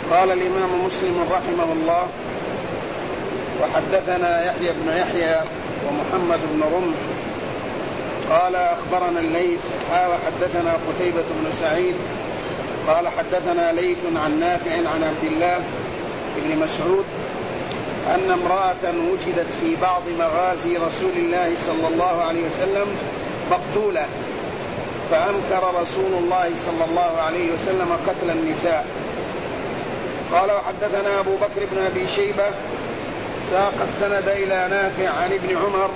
قال الإمام مسلم رحمه الله: وحدثنا يحيى بن يحيى ومحمد بن رمح قال أخبرنا الليث وحدثنا قتيبة بن سعيد قال حدثنا ليث عن نافع عن عبد الله بن مسعود أن امرأة وجدت في بعض مغازي رسول الله صلى الله عليه وسلم مقتولة، فأنكر رسول الله صلى الله عليه وسلم قتل النساء. قال وحدثنا أبو بكر بن أبي شيبة ساق السند إلى نافع عن ابن عمر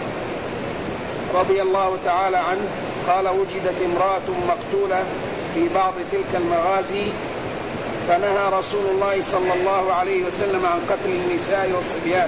رضي الله تعالى عنه قال: وجدت امرأة مقتولة في بعض تلك المغازي، فنهى رسول الله صلى الله عليه وسلم عن قتل النساء والصبيان.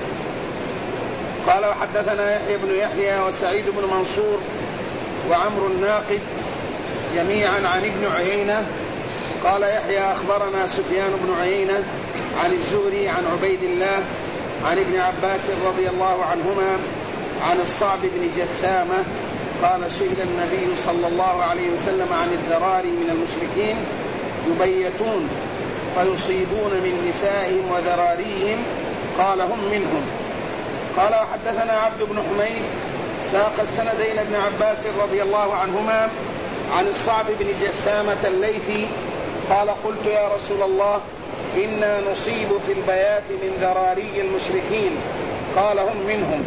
قال وحدثنا يحيى بن يحيى وسعيد بن منصور وعمرو الناقد جميعا عن ابن عيينة. قال يحيى أخبرنا سفيان بن عيينة عن الزهري عن عبيد الله عن ابن عباس رضي الله عنهما عن الصعب بن جثامة قال: سئل النبي صلى الله عليه وسلم عن الذراري من المشركين يبيتون فيصيبون من نسائهم وذراريهم، قال: هم منهم. قال وحدثنا عبد بن حميد ساق السند إلى ابن عباس رضي الله عنهما عن الصعب بن جثامة الليثي قال: قلت يا رسول الله إنا نصيب في البيات من ذراري المشركين، قال: هم منهم.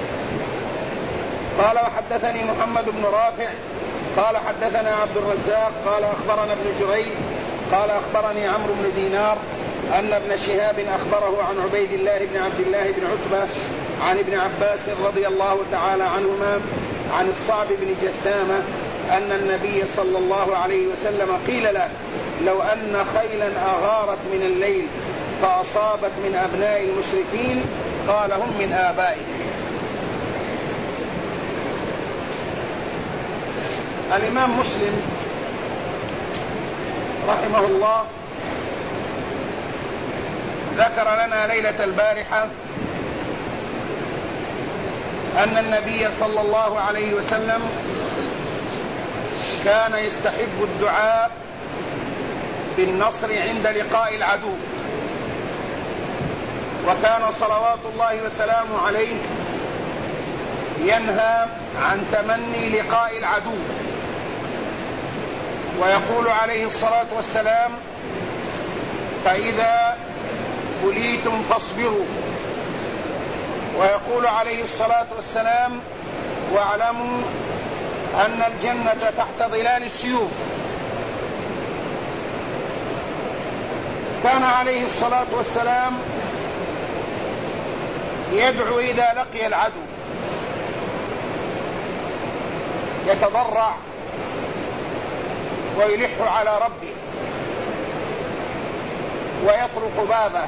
قال وحدثني محمد بن رافع قال حدثنا عبد الرزاق قال أخبرنا ابن جريج قال أخبرني عمرو بن دينار أن ابن شهاب أخبره عن عبيد الله بن عبد الله بن عتبة عن ابن عباس رضي الله تعالى عنهما عن الصعب بن جثامة أن النبي صلى الله عليه وسلم قيل له: لو أن خيلا أغارت من الليل فأصابت من أبناء المشركين، قال: هم من آبائهم. الإمام مسلم رحمه الله ذكر لنا ليلة البارحة أن النبي صلى الله عليه وسلم كان يستحب الدعاء بالنصر عند لقاء العدو، وكان صلوات الله وسلامه عليه ينهى عن تمني لقاء العدو، ويقول عليه الصلاة والسلام: فإذا بليتم فاصبروا. ويقول عليه الصلاة والسلام: واعلموا أن الجنة تحت ظلال السيوف. كان عليه الصلاة والسلام يدعو إذا لقي العدو، يتضرع ويلح على ربه ويطرق بابه.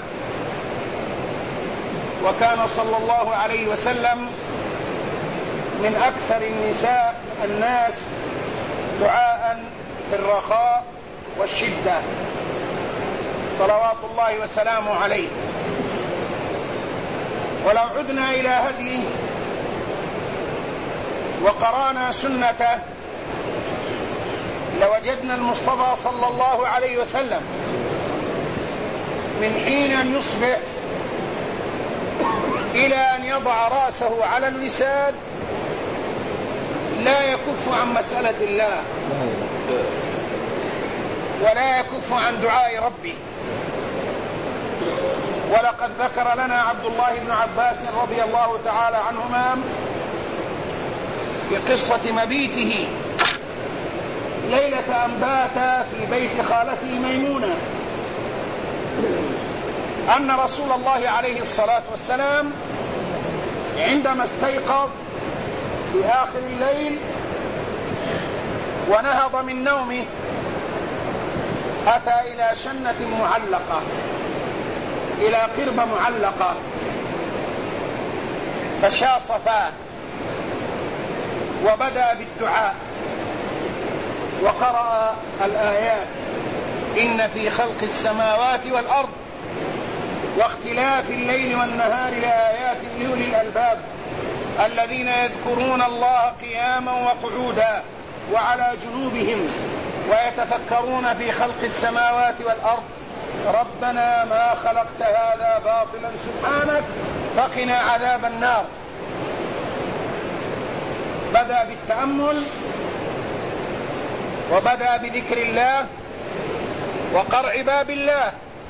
وكان صلى الله عليه وسلم من أكثر الناس دعاء في الرخاء والشدة صلوات الله وسلامه عليه. ولو عدنا إلى هديه وقرانا سنته لوجدنا المصطفى صلى الله عليه وسلم من حين أن يصبح إلى أن يضع رأسه على الوساد لا يكف عن مسألة الله ولا يكف عن دعاء ربه. ولقد ذكر لنا عبد الله بن عباس رضي الله تعالى عنهما في قصة مبيته ليلة أن بات في بيت خالته ميمونة أن رسول الله عليه الصلاة والسلام عندما استيقظ في آخر الليل ونهض من نومه أتى إلى شنة معلقة، إلى قربة معلقة، فشاص فاه وبدأ بالدعاء وقرأ الآيات: إن في خلق السماوات والأرض واختلاف الليل والنهار لآيات لأولي الألباب الذين يذكرون الله قياما وقعودا وعلى جنوبهم ويتفكرون في خلق السماوات والأرض ربنا ما خلقت هذا باطلا سبحانك فقنا عذاب النار. بدأ بالتأمل وبدأ بذكر الله وقرع باب الله.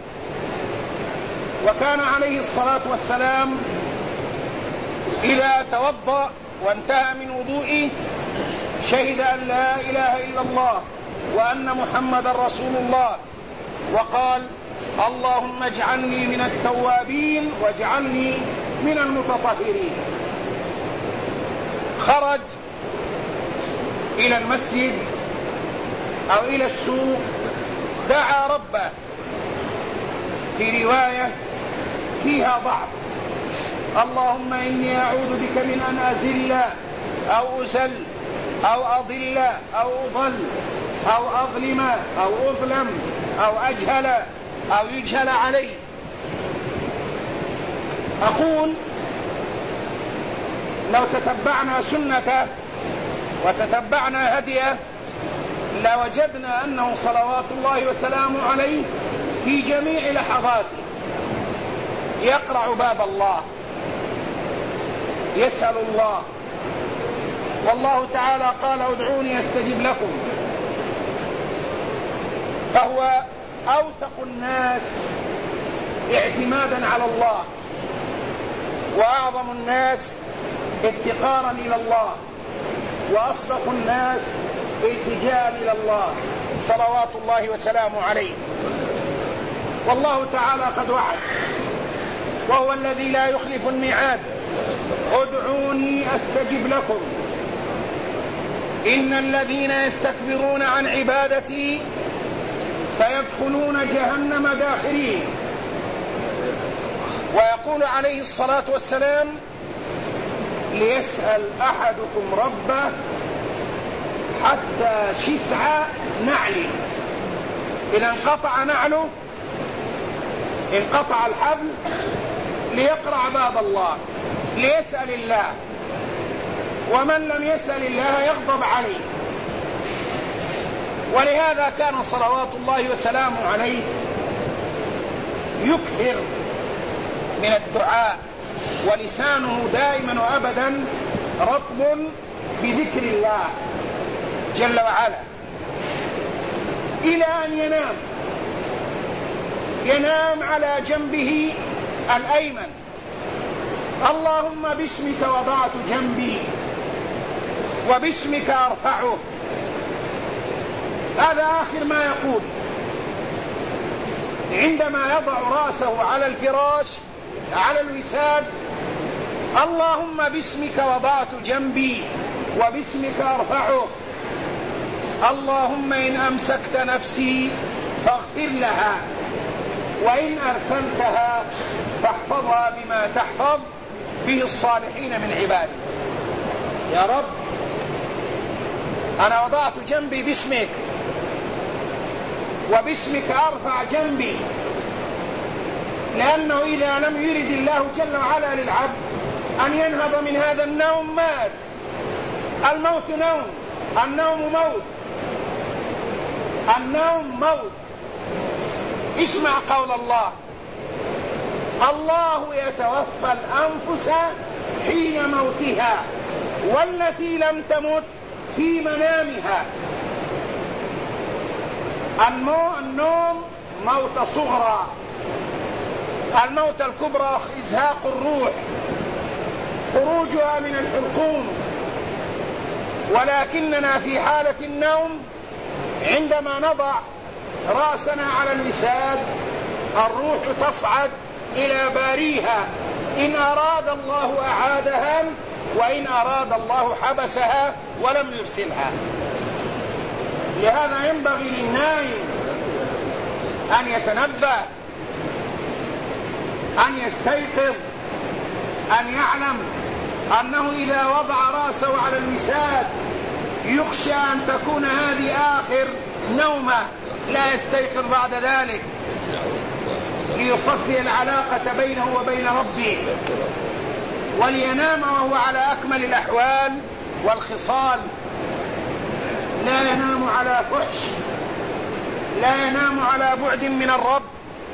وكان عليه الصلاة والسلام إذا توضأ وانتهى من وضوئه شهد أن لا إله إلا الله وأن محمد رسول الله، وقال اللهم اجعلني من التوابين واجعلني من المتطهرين. خرج إلى المسجد أو إلى السوق دعا ربه، في رواية فيها ضعف: اللهم إني أعوذ بك من أن أزل أو أزل أو أضل أو أضل أو أظلم أو أظلم أو أجهل أو يجهل علي. أقول لو تتبعنا سنته وتتبعنا هديه لوجدنا أنه صلوات الله وسلامه عليه في جميع لحظاته يقرع باب الله، يسأل الله، والله تعالى قال ادعوني أستجب لكم. فهو أوثق الناس اعتمادا على الله وأعظم الناس افتقارا إلى الله وأصدق الناس التجاء إلى الله صلوات الله وسلامه عليه. والله تعالى قد وعد وهو الذي لا يخلف الميعاد: ادعوني أستجب لكم إن الذين يستكبرون عن عبادتي سيدخلون جهنم داخرين. ويقول عليه الصلاة والسلام: ليسأل أحدكم ربه حتى شسع نعله، إذا انقطع نعله انقطع الحبل ليقرع باب الله ليسأل الله، ومن لم يسأل الله يغضب عليه. ولهذا كان صلوات الله وسلامه عليه يكثر من الدعاء ولسانه دائما وأبدا رطب بذكر الله جل وعلا، إلى أن ينام على جنبه الأيمن: اللهم باسمك وضعت جنبي وباسمك أرفعه. هذا آخر ما يقول عندما يضع رأسه على الفراش على الوساد: اللهم باسمك وضعت جنبي وباسمك أرفعه. اللهم إن أمسكت نفسي فاغفر لها وإن أرسلتها فاحفظها بما تحفظ به الصالحين من عبادك. يا رب أنا وضعت جنبي باسمك وباسمك أرفع جنبي، لأنه إذا لم يرد الله جل وعلا للعبد أن ينهض من هذا النوم مات. الموت نوم، النوم موت، النوم موت. اسمع قول الله: الله يتوفى الأنفس حين موتها والتي لم تمت في منامها. النوم موت صغرى، الموت الكبرى إزهاق الروح، خروجها من الحلقوم. ولكننا في حالة النوم عندما نضع رأسنا على الوساد الروح تصعد إلى باريها، إن أراد الله أعادها وإن أراد الله حبسها ولم يرسلها. لهذا ينبغي للنائم أن يتنبه، أن يستيقظ، أن يعلم أنه إذا وضع رأسه على الوساد يخشى أن تكون هذه آخر نومة، لا يستيقظ بعد ذلك ليصفي العلاقة بينه وبين ربه ولينام وهو على أكمل الأحوال والخصال. لا ينام على فحش، لا ينام على بعد من الرب،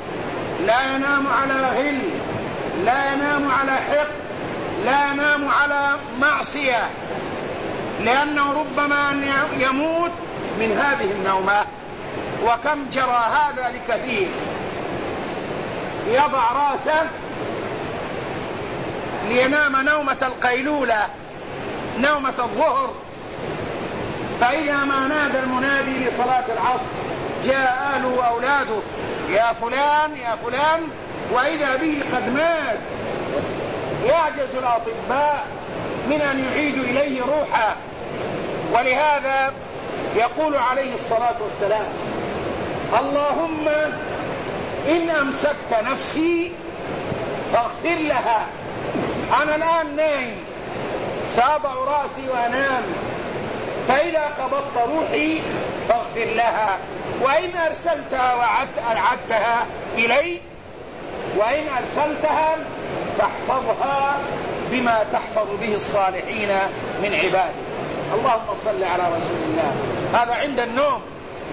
لا ينام على غل، لا ينام على حقد، لا ينام على معصية، لأنه ربما أن يموت من هذه النومة. وكم جرى هذا لكثير، يضع راسه لينام نومة القيلولة، نومة الظهر، فإذا ما نادى المنادي لصلاة العصر جاء أهله وأولاده يا فلان يا فلان، وإذا به قد مات. يعجز الأطباء من أن يعيدوا إليه روحه. ولهذا يقول عليه الصلاة والسلام: اللهم إن أمسكت نفسي فاغفر لها. أنا الآن نايم، سأضع رأسي وأنام، فإذا قبضت روحي فاغفر لها، وإن أرسلتها وأعدتها إلي، وإن أرسلتها فاحفظها بما تحفظ به الصالحين من عبادك. اللهم صل على رسول الله. هذا عند النوم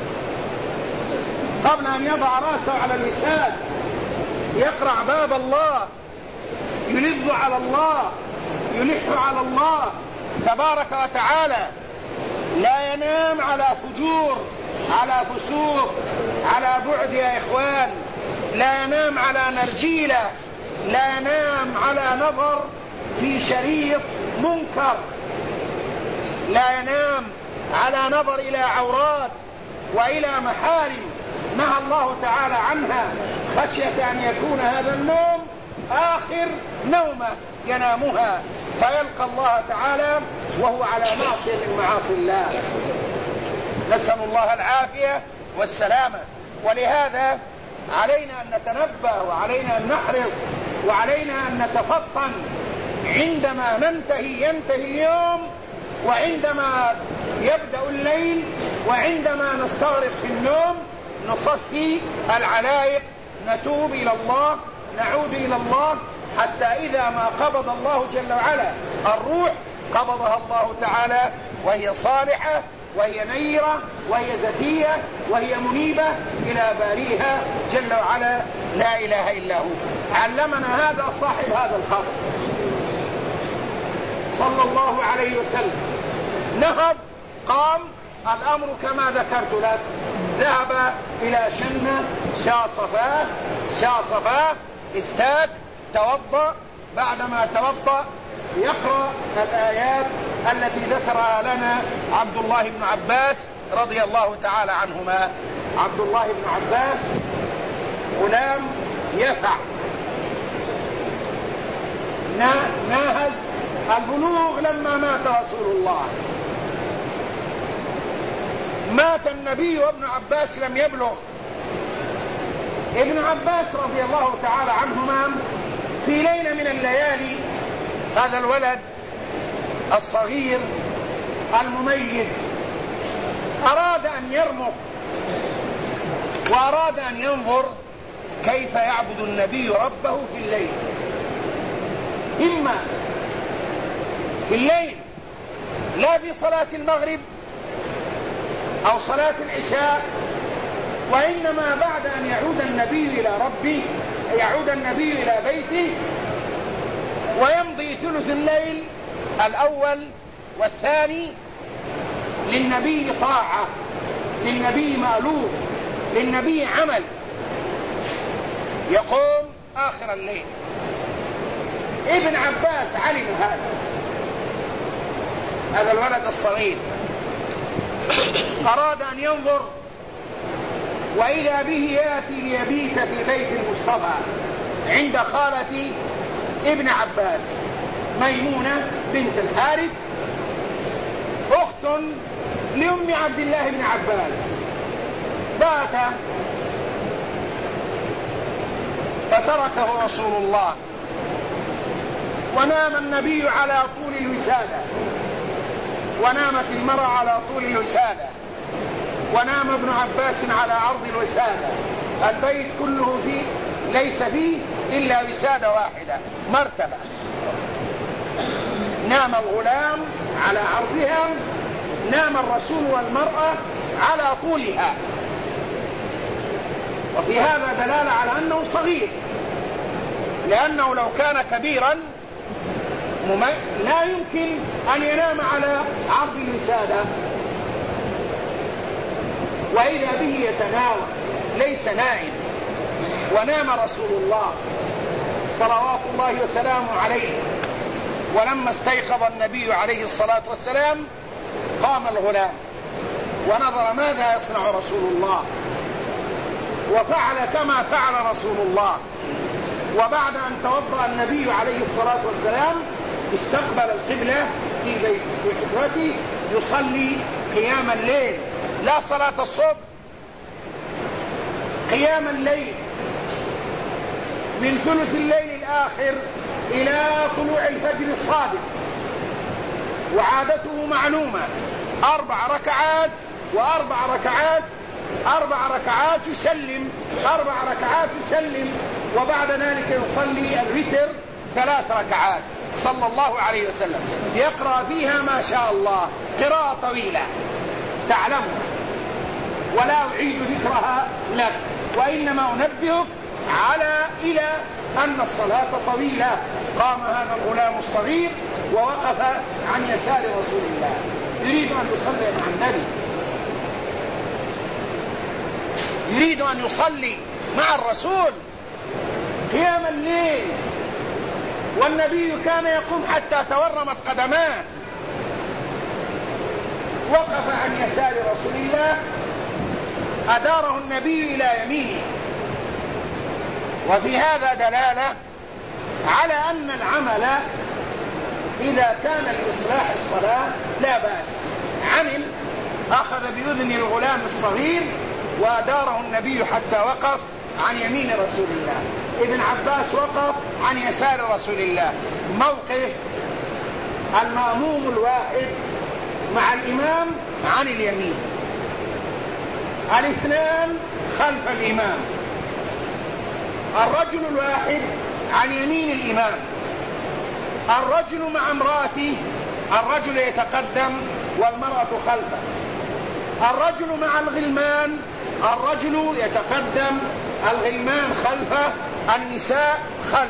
قبل أن يضع رأسه على الوساد، يقرع باب الله، يلذ على الله، يلح على الله تبارك وتعالى. لا ينام على فجور، على فسوق، على بعد يا إخوان. لا ينام على نرجيلة، لا ينام على نظر في شريط منكر، لا ينام على نظر إلى عورات وإلى محارم نهى الله تعالى عنها، خشية أن يكون هذا النوم آخر نومة ينامها فيلقى الله تعالى وهو على معصية من معاصي الله. نسأل الله العافية والسلامة. ولهذا علينا أن نتنبه، وعلينا أن نحرص، وعلينا أن نتفطن عندما ينتهي اليوم، وعندما يبدأ الليل، وعندما نستغرق في النوم نصفي العلائق، نتوب إلى الله، نعود إلى الله، حتى إذا ما قبض الله جل وعلا الروح قبضها الله تعالى وهي صالحة، وهي نيرة، وهي زكية، وهي منيبة إلى باريها جل وعلا لا إله إلا هو. علمنا هذا صاحب هذا الخبر صلى الله عليه وسلم. نهض، قام، الأمر كما ذكرت لك، ذهب إلى شنة، شاء صفاه، استاك، توضأ. بعدما توضأ يقرأ الآيات التي ذكرها لنا عبد الله بن عباس رضي الله تعالى عنهما. عبد الله بن عباس غلام يفع، ناهز البلوغ لما مات رسول الله. مات النبي وابن عباس لم يبلغ. ابن عباس رضي الله تعالى عنهما في ليلة من الليالي، هذا الولد الصغير المميز أراد أن يرمق، وأراد أن ينظر كيف يعبد النبي ربه في الليل. إما في الليل لا في صلاة المغرب أو صلاة العشاء، وإنما بعد أن يعود النبي إلى ربه، يعود النبي إلى بيته، ويمضي ثلث الليل الأول والثاني للنبي طاعة، للنبي مألوف، للنبي عمل، يقوم آخر الليل. ابن عباس علم هذا الولد الصغير، أراد أن ينظر، وإذا به يأتي ليبيت في بيت المصطفى عند خالة ابن عباس ميمونة بنت الحارث، أخت لأم عبد الله بن عباس. بات فتركه رسول الله، ونام النبي على طول الوسادة، ونامت المرأة على طول الوسادة، ونام ابن عباس على عرض الوسادة. البيت كله فيه ليس فيه إلا وسادة واحدة مرتبة. نام الغلام على عرضها، نام الرسول والمرأة على طولها. وفي هذا دلالة على أنه صغير، لأنه لو كان كبيرا لا يمكن أن ينام على عرض الوسادة، وإذا به يتناول ليس نائم. ونام رسول الله صلوات الله وسلامه عليه، ولما استيقظ النبي عليه الصلاة والسلام قام الغلام ونظر ماذا يصنع رسول الله، وفعل كما فعل رسول الله. وبعد أن توضأ النبي عليه الصلاة والسلام استقبل القبلة في حجرته يصلي قيام الليل، لا صلاة الصبح، قيام الليل من ثلث الليل الآخر إلى طلوع الفجر الصادق. وعادته معلومة، 4 ركعات وأربع ركعات، 4 ركعات يسلم، 4 ركعات يسلم، وبعد ذلك يصلي الوتر 3 ركعات صلى الله عليه وسلم، يقرأ فيها ما شاء الله قراءة طويلة تعلمها، ولا أعيد ذكرها لك، وإنما أنبهك إلى أن الصلاة طويلة. قام هذا الغلام الصغير ووقف عن يسار رسول الله يريد أن يصلي مع النبي، يريد أن يصلي مع الرسول قيام الليل، والنبي كان يقوم حتى تورمت قدماه. وقف عن يسار رسول الله، أداره النبي إلى يمينه. وفي هذا دلالة على أن العمل إذا كان لإصلاح الصلاة لا بأس. عمل، أخذ بأذن الغلام الصغير وأداره النبي حتى وقف عن يمين رسول الله، ابن عباس وقف عن يسار رسول الله. موقف المأموم الواحد مع الإمام عن اليمين، 2 خلف الإمام، الرجل الواحد عن يمين الإمام، الرجل مع امرأته، الرجل يتقدم والمرأة خلفه، الرجل مع الغلمان، الرجل يتقدم، الغلمان خلفه، النساء خلف،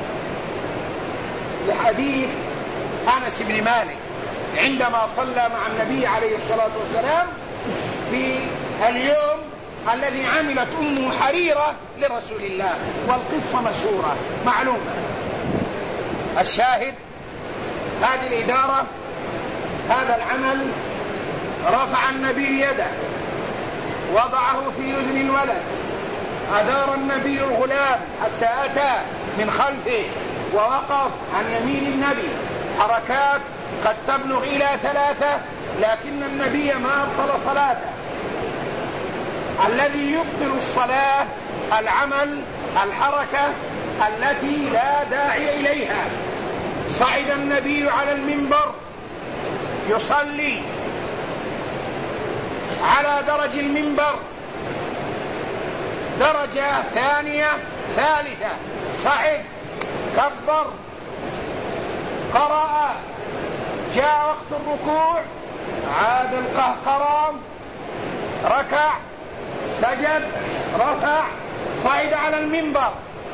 لحديث أنس بن مالك عندما صلى مع النبي عليه الصلاة والسلام في اليوم الذي عملت أمه حريرة لرسول الله، والقصة مشهورة معلومة. الشاهد، هذه الإدارة، هذا العمل، رفع النبي يده وضعه في أذن الولد، أدار النبي الغلام حتى أتى من خلفه ووقف عن يمين النبي، حركات قد تبلغ إلى 3، لكن النبي ما أبطل صلاته. الذي يبطل الصلاة العمل، الحركة التي لا داعي إليها. صعد النبي على المنبر يصلي على درج المنبر، درجة ثانية ثالثة، صعد، كبر، قرأ، جاء وقت الركوع، عاد القهقرام، ركع، سجد، رفع، صعد على المنبر،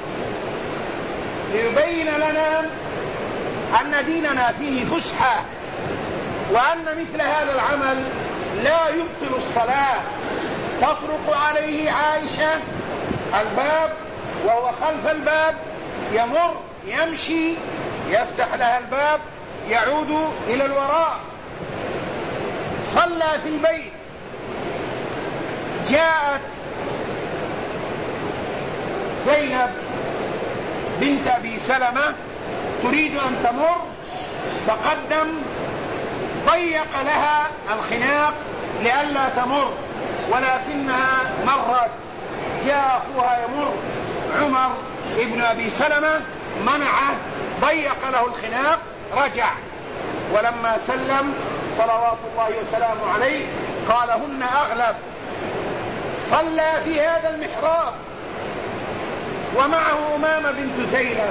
ليبين لنا أن ديننا فيه فسحة، وأن مثل هذا العمل لا يبطل الصلاة. تطرق عليه عائشة الباب وهو خلف الباب، يمر، يمشي، يفتح لها الباب، يعود إلى الوراء. صلى في البيت. جاءت زينب بنت أبي سلمة تريد أن تمر، تقدم، ضيق لها الخناق لئلا تمر، ولكنها مرت. جاء أخوها يمر، عمر ابن أبي سلمة، منعه، ضيق له الخناق، رجع. ولما سلم صلوات الله وسلامه عليه قال: هن أغلب. صلى في هذا المحراب ومعه أمامة بنت زينب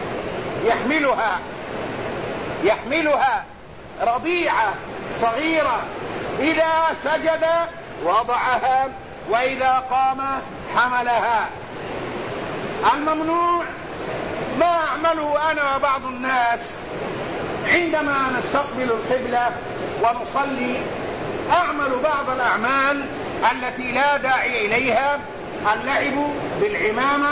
يحملها رضيعة صغيرة، إذا سجد وضعها، وإذا قام حملها. الممنوع ما أعمله أنا وبعض الناس عندما نستقبل القبلة ونصلي، أعمل بعض الأعمال التي لا داعي إليها: اللعب بالعمامة،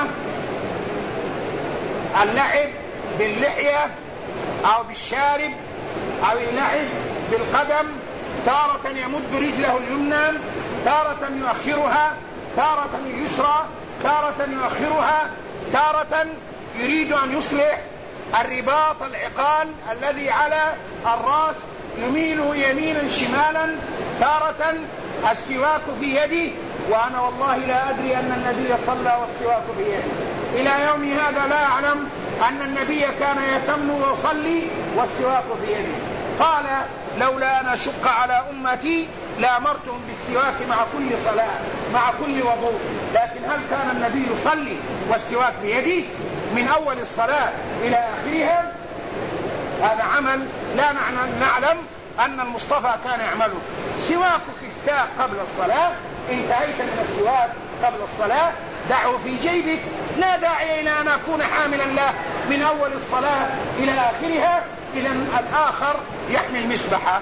اللعب باللحية أو بالشارب، أو اللعب بالقدم، تارة يمد رجله اليمنى، تارة يؤخرها، تارة اليسرى، تارة يؤخرها، تارة يريد أن يصلح الرباط العقال الذي على الرأس يميله يمينا شمالا، تارة السواك في يده، وأنا والله لا أدري أن النبي صلى والسواك في يده. إلى يوم هذا لا أعلم أن النبي كان يتم ويصلي والسواك في يده. قال: لولا أن أشق على أمتي لأمرتهم بالسواك مع كل صلاة مع كل وضوء. لكن هل كان النبي يصلي والسواك بيده من أول الصلاة إلى آخرها؟ هذا عمل لا نعلم أن المصطفى كان يعمله. سواكك الساق قبل الصلاة، انتهيت من السواك قبل الصلاة دعه في جيبك، لا داعي إلى أن أكون حاملا له من أول الصلاة إلى آخرها. إذن الآخر يحمل المسبحة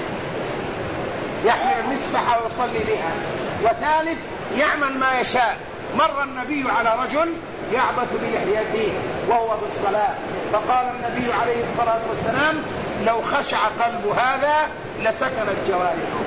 ويصلي بها. وثالث يعمل ما يشاء. مر النبي على رجل يعبث بلحيته وهو بالصلاة، فقال النبي عليه الصلاة والسلام: لو خشع قلب هذا لسكنت جوارحه.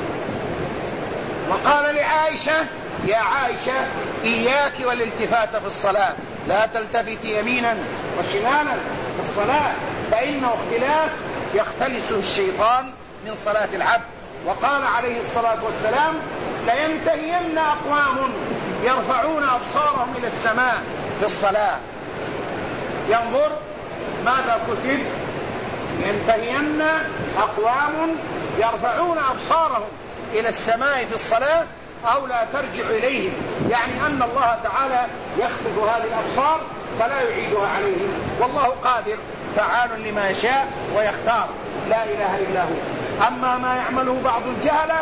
وقال لعائشة: يا عائشة إياك والالتفات في الصلاة، لا تلتفت يمينا وشمالا في الصلاة، فإنه اختلاس يختلسه الشيطان من صلاة العبد. وقال عليه الصلاة والسلام: لينتهين أقوام يرفعون أبصارهم إلى السماء في الصلاة. ينظر ماذا كتب: ينتهين أقوام يرفعون أبصارهم إلى السماء في الصلاة أو لا ترجع إليهم، يعني أن الله تعالى يخطف هذه الأبصار فلا يعيدها عليهم، والله قادر فعال لما يشاء ويختار، لا إله إلا هو. أما ما يعمله بعض الجهلة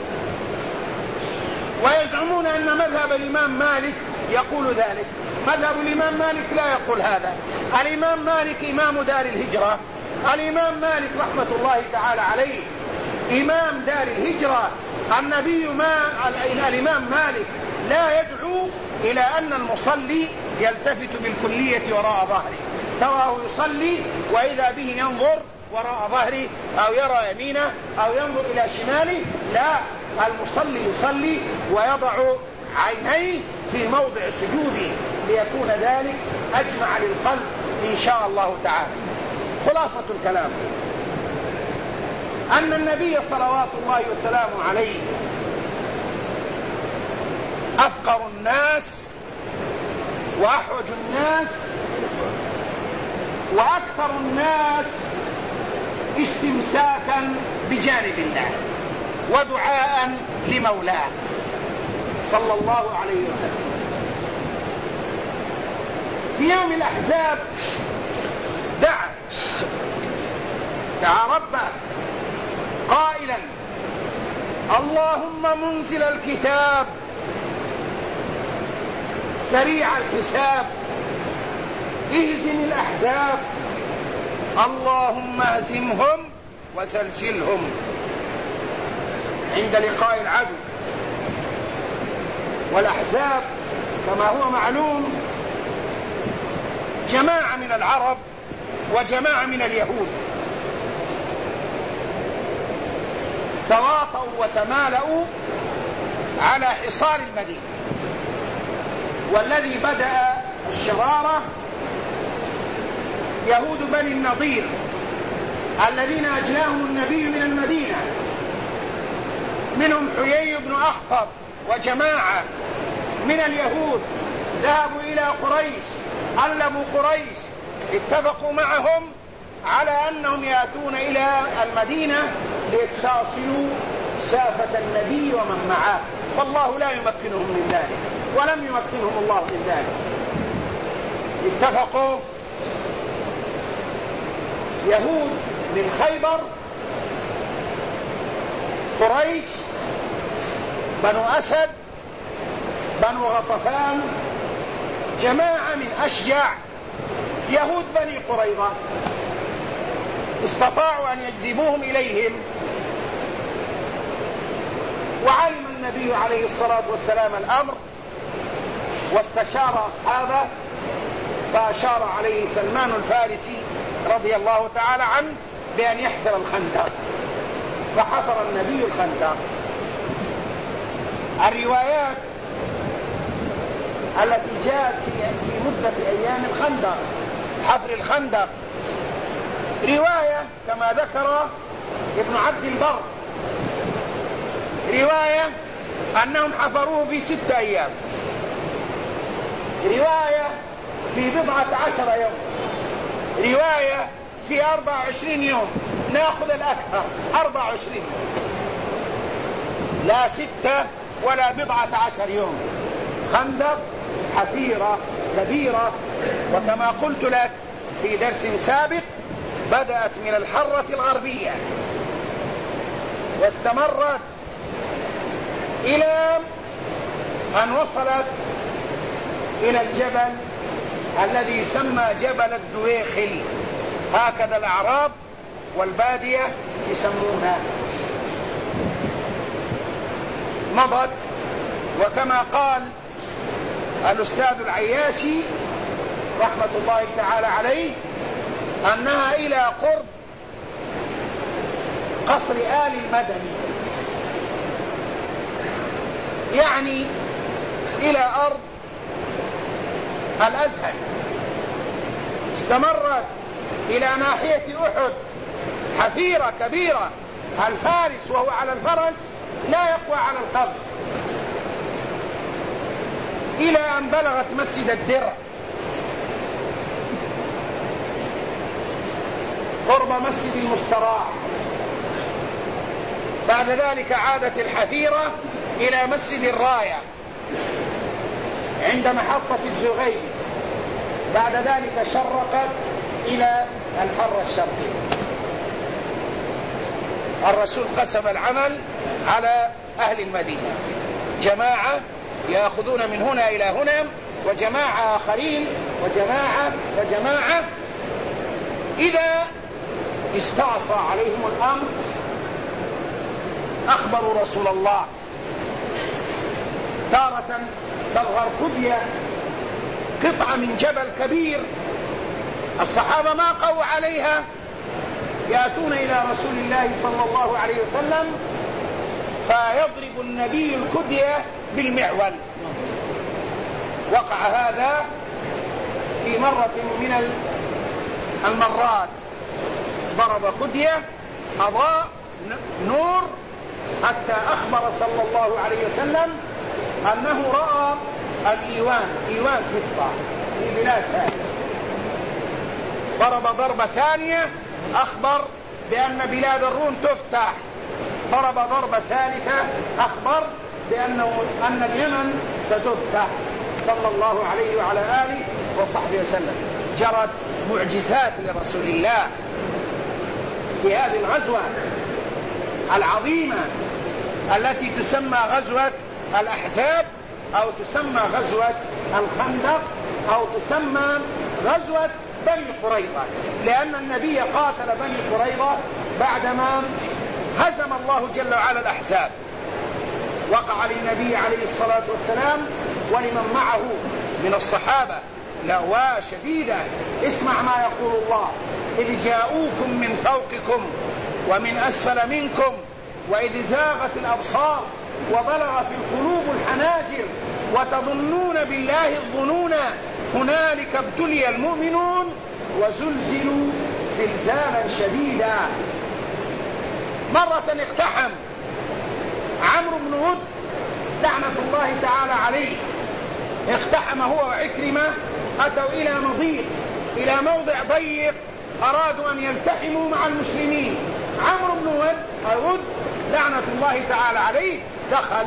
ويزعمون أن مذهب الإمام مالك يقول ذلك، مذهب الإمام مالك لا يقول هذا. الإمام مالك إمام دار الهجرة، الإمام مالك رحمة الله تعالى عليه إمام دار الهجرة. الإمام مالك لا يدعو إلى أن المصلي يلتفت بالكلية وراء ظهره، تراه يصلي وإذا به ينظر وراء ظهره أو يرى يمينه أو ينظر إلى شماله. لا، المصلي يصلي ويضع عينيه في موضع سجوده ليكون ذلك أجمع للقلب إن شاء الله تعالى. خلاصة الكلام أن النبي صلوات الله وسلامه عليه أفقر الناس وأحوج الناس وأكثر الناس استمساكا بجانب الله ودعاء لمولاه صلى الله عليه وسلم. في يوم الأحزاب دعا ربه قائلا: اللهم منزل الكتاب سريع الحساب اهزم الأحزاب اللهم اهزمهم وسلسلهم. عند لقاء العدو. والأحزاب كما هو معلوم جماعة من العرب وجماعة من اليهود تواطؤوا وتمالؤوا على حصار المدينة، والذي بدأ الشرارة يهود بني النضير الذين أجلاهم النبي من المدينة، منهم حيي بن أخطب وجماعة من اليهود ذهبوا إلى قريش، علبوا قريش، اتفقوا معهم على أنهم يأتون إلى المدينة ليستأصلوا سافة النبي ومن معه، والله لا يمكنهم من ذلك ولم يمكنهم الله من ذلك. اتفقوا يهود من خيبر، قريش، بنو أسد، بنو غطفان جماعة من أشجع يهود بني قريظة، استطاعوا أن يجذبوهم إليهم، وعلم النبي عليه الصلاة والسلام الأمر واستشار أصحابه، فأشار عليه سلمان الفارسي رضي الله تعالى عنه بأن يحفر الخندق، فحفر النبي الخندق. الروايات التي جاءت في مدة أيام الخندق، حفر الخندق، رواية كما ذكر ابن عبد البر، رواية أنهم حفروه في 6 أيام، رواية في 14 يوم، رواية في 24 يوم. ناخذ الأكثر 24، لا 6 ولا 14 يوم. خندق حفيرة كبيرة، وكما قلت لك في درس سابق بدأت من الحرة الغربية واستمرت إلى أن وصلت إلى الجبل الذي يسمى جبل الدويخل، هكذا الأعراب والبادية يسمونه. مضت، وكما قال الأستاذ العياشي رحمة الله تعالى عليه أنها إلى قرب قصر آل المدني، يعني إلى أرض الأزهر. استمرت إلى ناحية أحد، حفيرة كبيرة، الفارس وهو على الفرس لا يقوى على القفز، إلى أن بلغت مسجد الدرع قرب مسجد المستراح. بعد ذلك عادت الحفيرة إلى مسجد الراية عند محطة الزغير، بعد ذلك شرقت إلى الحرة الشرقية. الرسول قسم العمل على أهل المدينة، جماعة يأخذون من هنا إلى هنا، وجماعة آخرين، وجماعة. إذا استعصى عليهم الأمر أخبروا رسول الله. تارة تظهر كدية، قطعة من جبل كبير، الصحابة ما قووا عليها، يأتون إلى رسول الله صلى الله عليه وسلم فيضرب النبي الكدية بالمعول. وقع هذا في مرة من المرات، ضرب كدية أضاء نور حتى أخبر صلى الله عليه وسلم أنه رأى إيوان قصة في بلاد فارس. ضرب ضربة ثانية أخبر بأن بلاد الروم تفتح. ضرب ضربة ثالثة أخبر أن اليمن ستفتح، صلى الله عليه وعلى آله وصحبه وسلم. جرت معجزات لرسول الله في هذه الغزوة العظيمة التي تسمى غزوة الأحزاب، أو تسمى غزوة الخندق، أو تسمى غزوة بني قريظة، لأن النبي قاتل بني قريظة بعدما هزم الله جل وعلا الأحزاب. وقع للنبي عليه الصلاة والسلام ولمن معه من الصحابة لأواء شديدة. اسمع ما يقول الله: إذ جاءوكم من فوقكم ومن أسفل منكم وإذ زاغت الأبصار وبلغت القلوب الحناجر وتظنون بالله الظنونا هنالك ابتلي المؤمنون وزلزلوا زلزالا شديدا. مرة اقتحم عمرو بن ود لعنة الله تعالى عليه، اقتحم هو وعكرمة، أتوا إلى مضيق، إلى موضع ضيق، أرادوا أن يلتحموا مع المسلمين. عمرو بن ود لعنة الله تعالى عليه دخل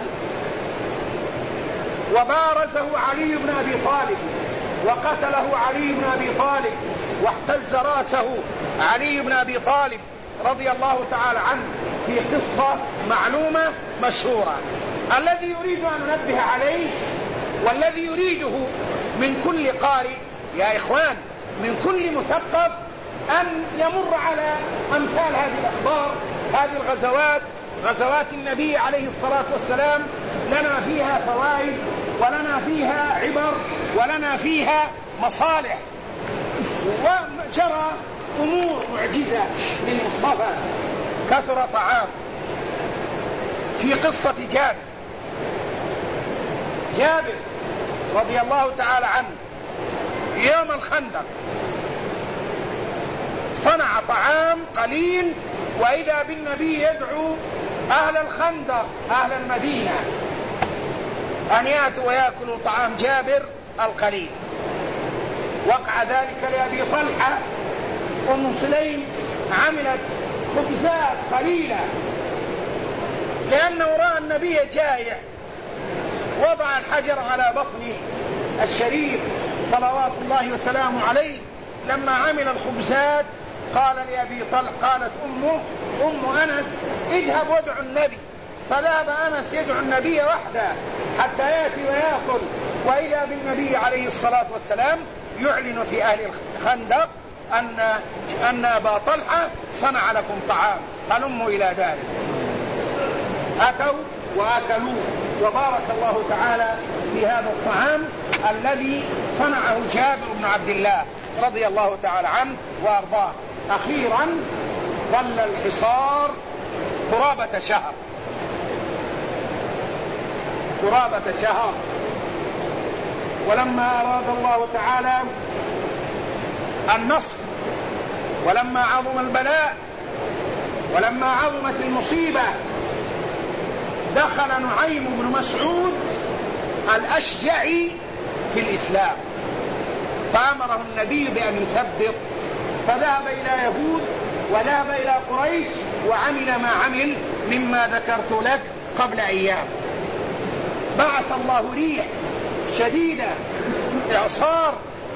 وبارزه علي بن أبي طالب وقتله علي بن أبي طالب، واحتز رأسه علي بن أبي طالب رضي الله تعالى عنه في قصة معلومة مشهورة. الذي يريد أن ننبه عليه والذي يريده من كل قارئ يا إخوان، من كل مثقف، أن يمر على أمثال هذه الأخبار، هذه الغزوات، غزوات النبي عليه الصلاة والسلام، لنا فيها فوائد ولنا فيها عبر ولنا فيها مصالح. وجرى أمور معجزة للمصطفى، كثر طعام. في قصة جابر رضي الله تعالى عنه يوم الخندق صنع طعام قليل، وإذا بالنبي يدعو أهل الخندق أهل المدينة أن يأتوا ويأكلوا طعام جابر القليل. وقع ذلك لأبي طلحة. أم سليم عملت خبزات قليلة لأنه رأى النبي جائع، وضع الحجر على بطن الشريف صلوات الله وسلامه عليه. لما عمل الخبزات قال لأبي طلحة، قالت أم أنس اذهب وادعو النبي. فذهب أنس يدعو النبي وحده حتى يأتي ويأكل، وإذا بالنبي عليه الصلاة والسلام يعلن في أهل الخندق أن أبا طلحة صنع لكم طعام، هلموا إلى ذلك. أتوا وأكلوه، وبارك الله تعالى في هذا الطعام الذي صنعه جابر بن عبد الله رضي الله تعالى عنه وأرضاه. أخيرا ظل الحصار قرابة شهر. ولما أراد الله تعالى النصر، ولما عظم البلاء، ولما عظمت المصيبة، دخل نعيم بن مسعود الأشجعي في الإسلام، فأمره النبي بأن يثبط، فذهب إلى يهود وذهب إلى قريش وعمل ما عمل مما ذكرت لك قبل أيام. بعث الله ريح شديدة، إعصار،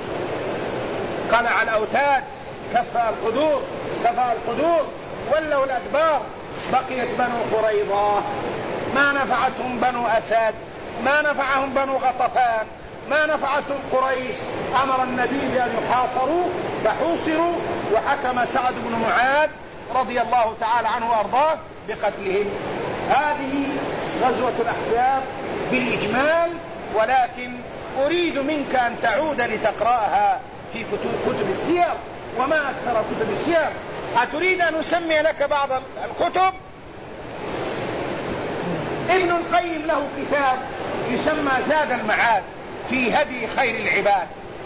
قلع الأوتاد، كفى القدور، ولوا الأدبار. بقيت بنو قريظة، ما نفعتهم بنو أسد، ما نفعهم بنو غطفان، ما نفعتهم قريش. أمر النبي بأن يحاصروا فحوصروا، وحكم سعد بن معاذ رضي الله تعالى عنه وأرضاه بقتلهم. هذه غزوة الأحزاب بالإجمال، ولكن أريد منك أن تعود لتقرأها في كتب السير. وما أكثر كتب السير؟ أتريد أن أسمي لك بعض الكتب؟ ابن القيم له كتاب يسمى زاد المعاد في هدي خير العباد.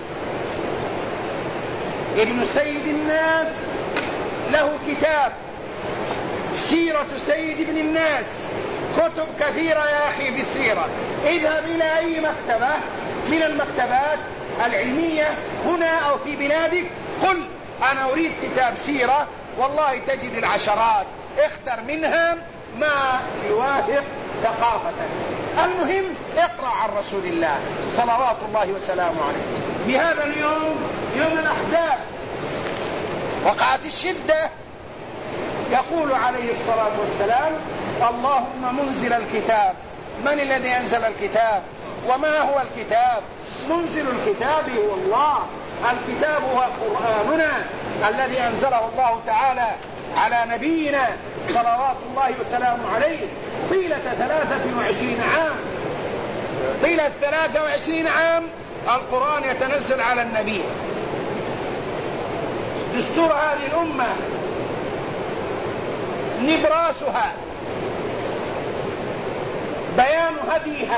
ابن سيد الناس له كتاب سيرة سيد ابن الناس. كتب كثيرة يا أخي بالسيرة. اذهب إلى أي مكتبة من المكتبات العلمية هنا أو في بلادك، قل أنا أريد كتاب سيرة، والله تجد العشرات. اختر منها ما يوافق ثقافتك. المهم اقرأ عن رسول الله صلوات الله وسلامه عليه. بهذا اليوم، يوم الأحزاب، وقعت الشدة. يقول عليه الصلاة والسلام: اللهم منزل الكتاب. من الذي أنزل الكتاب؟ وما هو الكتاب؟ منزل الكتاب هو الله. الكتاب هو قرآننا الذي أنزله الله تعالى على نبينا صلوات الله وسلامه عليه طيلة 23 عام. طيلة 23 عام القرآن يتنزل على النبي. دستور هذه الأمة، نبراسها، بيان هديها.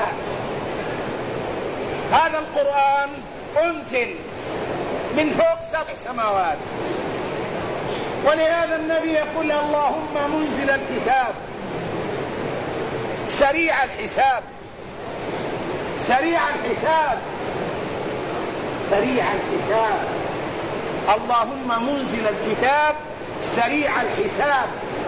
هذا القرآن أنزل من فوق 7 سماوات، ولهذا النبي يقول: اللهم منزل الكتاب سريع الحساب. سريع الحساب، سريع الحساب. اللهم منزل الكتاب سريع الحساب.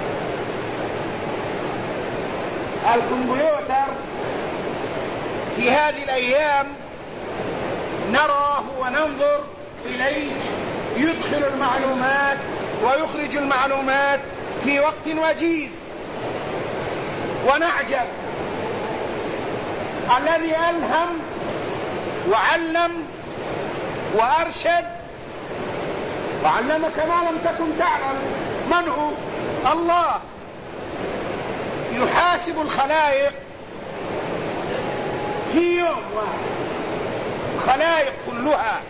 الكمبيوتر في هذه الأيام نراه وننظر إليه، يدخل المعلومات ويخرج المعلومات في وقت وجيز، ونعجب. الذي ألهم وعلم وأرشد وعلمك ما لم تكن تعلم. من هو؟ الله. يحاسب الخلائق في يوم واحد، خلائق كلها.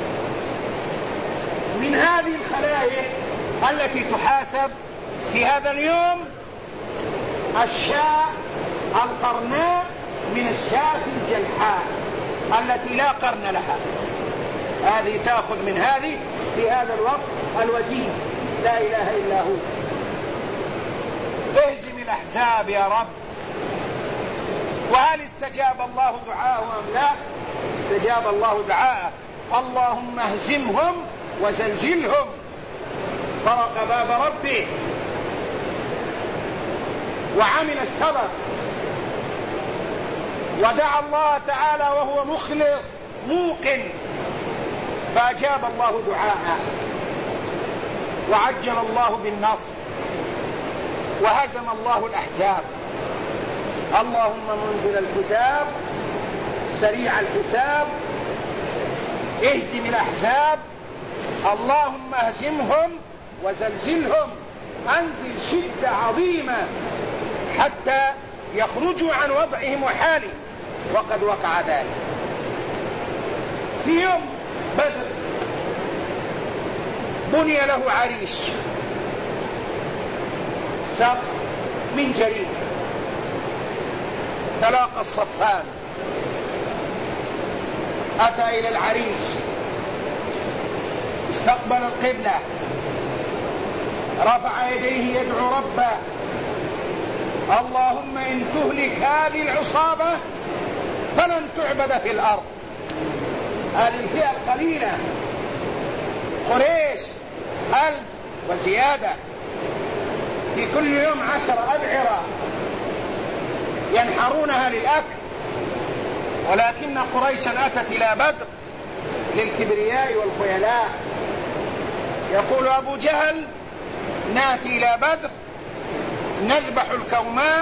من هذه الخلائق التي تحاسب في هذا اليوم الشاة القرناء من الشاة الجلحاء التي لا قرن لها، هذه تأخذ من هذه في هذا الوقت الوجيز. لا إله إلا هو. اهزم الأحزاب يا رب. وهل استجاب الله دعاءه أم لا؟ استجاب الله دعاءه. اللهم اهزمهم وزلزلهم. طرق باب ربه وعمل السبب ودعا الله تعالى وهو مخلص موقن، فأجاب الله دعاءه وعجل الله بالنصر وهزم الله الأحزاب. اللهم منزل الكتاب سريع الحساب اهزم الأحزاب. اللهم اهزمهم وزلزلهم، أنزل شدة عظيمة حتى يخرجوا عن وضعهم وحالهم، وقد وقع ذلك. في يوم بدر بني له عريش، سقف من جريد، تلاقى الصفان، أتى إلى العريش، استقبل القبلة، رفع يديه يدعو ربه: اللهم إن تهلك هذه العصابة فلن تعبد في الأرض. هذه الفئة القليلة، قريش 1000 وزيادة، في كل يوم 10 أبعرة ينحرونها للأكل، ولكن قريشا أتت إلى بدر للكبرياء والخيلاء. يقول أبو جهل: نأتي إلى بدر نذبح الكوماء،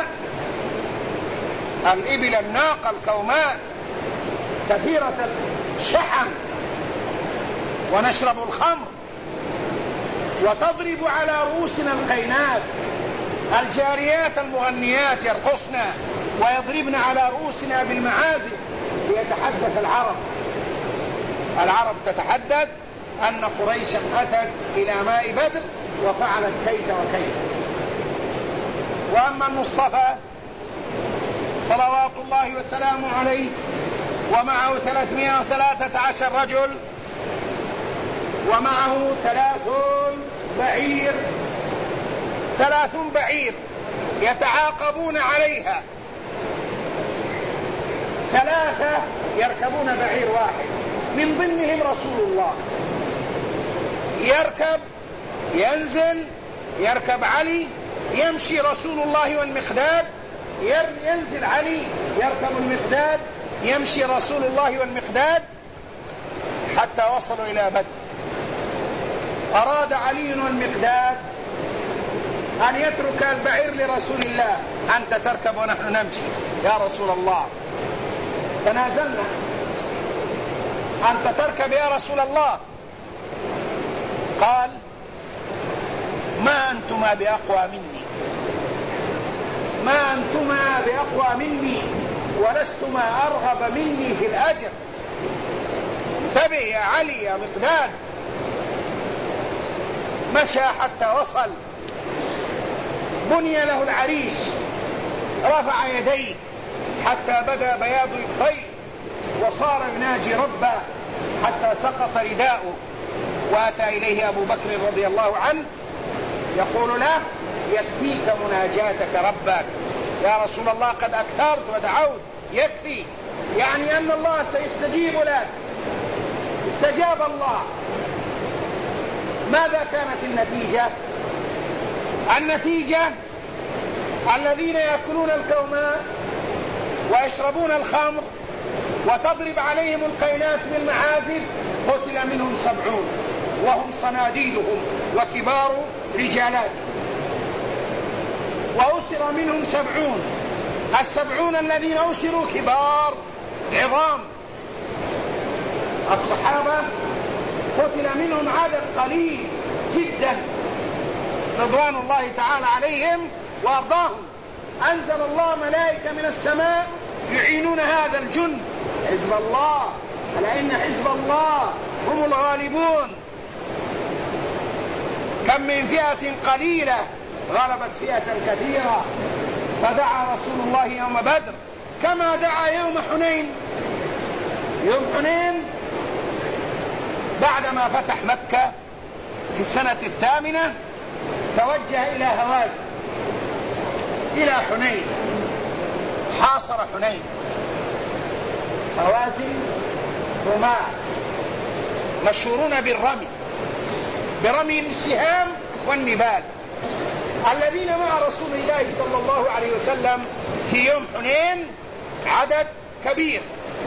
الإبل الناقة الكوماء كثيرة الشحم، ونشرب الخمر، وتضرب على رؤوسنا القينات، الجاريات المغنيات يرقصن ويضربن على رؤوسنا بالمعازف. ليتحدث العرب تتحدث أن قريشا أتت إلى ماء بدر وفعلت كيت وكيت. وأما المصطفى صلوات الله وسلامه عليه ومعه 313 رجل، ومعه 30 بعير يتعاقبون عليها، 3 يركبون بعير واحد، من ضمنهم رسول الله. يركب ينزل، يركب علي، يمشي رسول الله والمقداد، ينزل علي، يركب المقداد، يمشي رسول الله والمقداد، حتى وصلوا إلى بدر. أراد علي والمقداد أن يترك البعير لرسول الله: أنت تركب ونحن نمشي يا رسول الله. تنازلنا: أنت تركب يا رسول الله. قال: ما أنتما بأقوى مني، ما أنتما بأقوى مني، ولستما أرغب مني في الأجر. انتبه يا علي يا مقداد. مشى حتى وصل، بني له العريش، رفع يديه حتى بدا بياض إبطيه، وصار يناجي ربه حتى سقط رداؤه. وأتى إليه أبو بكر رضي الله عنه يقول له: يكفيك مناجاتك ربك يا رسول الله، قد أكثرت ودعوت، يكفي. يعني أن الله سيستجيب لك. استجاب الله. ماذا كانت النتيجة؟ النتيجة الذين يأكلون الكوماء ويشربون الخمر وتضرب عليهم القينات بالمعازف قتل منهم 70، وهم صناديدهم وكبار رجالاتهم. وأسر منهم 70، 70 الذين أسروا كبار عظام الصحابة قتل منهم عدد قليل جدا رضوان الله تعالى عليهم وأرضاهم. أنزل الله ملائكة من السماء يعينون هذا الجند، حزب الله، ألا إن حزب الله هم الغالبون. كم من فئة قليلة غلبت فئة كثيرة. فدعا رسول الله يوم بدر كما دعا يوم حنين. يوم حنين بعدما فتح مكة في السنة 8 توجه إلى هوازن، إلى حنين، حاصر حنين. هوازن رماة مشهورون بالرمي، برمي السهام والنبال. الذين مع رسول الله صلى الله عليه وسلم في يوم حنين عدد كبير،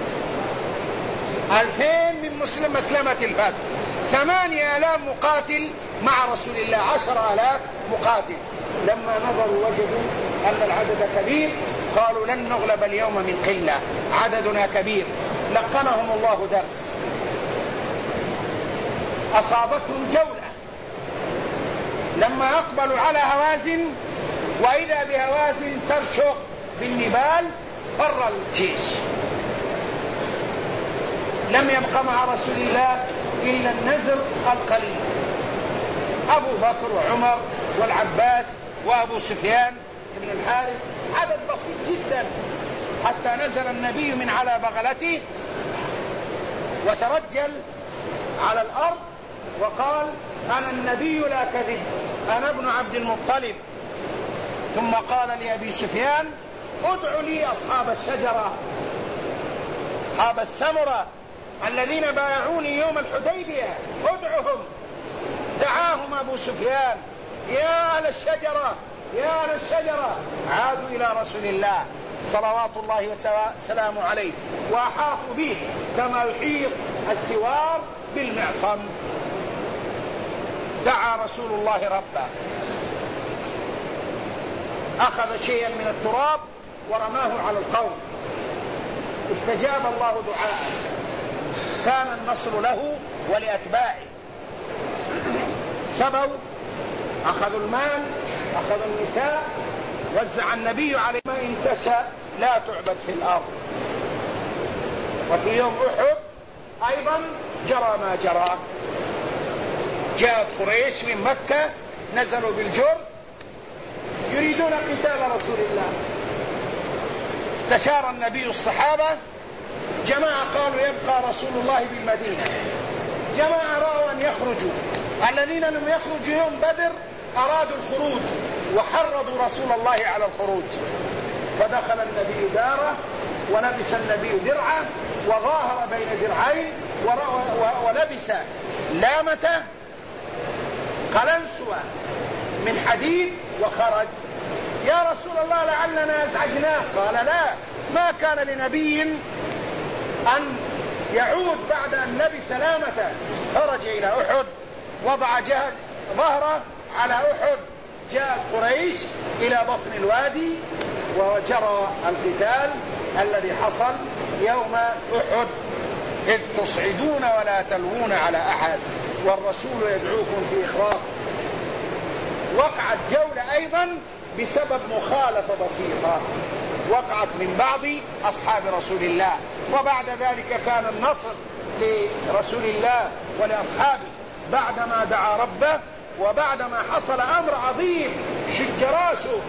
2000 من مسلمة الفتح، 8000 مقاتل مع رسول الله، 10,000 مقاتل. لما نظروا وجدوا أن العدد كبير قالوا لن نغلب اليوم من قلة، عددنا كبير. لقنهم الله درس. أصابتهم جولة لما أقبلوا على هوازن، وإذا بهوازن ترشق بالنبال، فر الجيش. لم يبق مع رسول الله إلا النزر القليل، أبو بكر وعمر والعباس وأبو سفيان بن الحارث، عدد بسيط جدا، حتى نزل النبي من على بغلته وترجل على الأرض وقال أنا النبي لا كذب، أنا ابن عبد المطلب. ثم قال لأبي سفيان ادع لي أصحاب الشجرة، أصحاب السمرة الذين بايعوني يوم الحديبية، ادعهم. دعاهم أبو سفيان، يا أهل الشجرة، يا أهل الشجرة. عادوا إلى رسول الله صلوات الله وسلامه عليه وأحاطوا به كما يحيط السوار بالمعصم. دعا رسول الله ربه، أخذ شيئا من التراب ورماه على القوم، استجاب الله دعاءه، كان النصر له ولأتباعه. سبوا، أخذوا المال، أخذوا النساء، وزع النبي عليه ما انتشى لا تعبد في الأرض. وفي يوم أحد أيضا جرى ما جرى. جاءت قريش من مكة، نزلوا بالجرف يريدون قتال رسول الله. استشار النبي الصحابة، جماعة قالوا يبقى رسول الله بالمدينة، جماعة رأوا أن يخرجوا. الذين لم يخرجوا يوم بدر أرادوا الخروج وحرضوا رسول الله على الخروج. فدخل النبي داره ولبس النبي درعه وظاهر بين درعين ولبس لامة قلنسوة من حديد وخرج. يا رسول الله لعلنا أزعجناه. قال لا، ما كان لنبي أن يعود بعد أن لبس لامة. خرج إلى أحد، وضع ظهره على أحد. جاءت قريش إلى بطن الوادي وجرى القتال الذي حصل يوم أحد، إذ تصعدون ولا تلوون على أحد والرسول يدعوكم في إخراج. وقعت جولة أيضا بسبب مخالفة بسيطة وقعت من بعض أصحاب رسول الله. وبعد ذلك كان النصر لرسول الله ولأصحابه بعدما دعا ربه، وبعدما حصل أمر عظيم، شج راسه،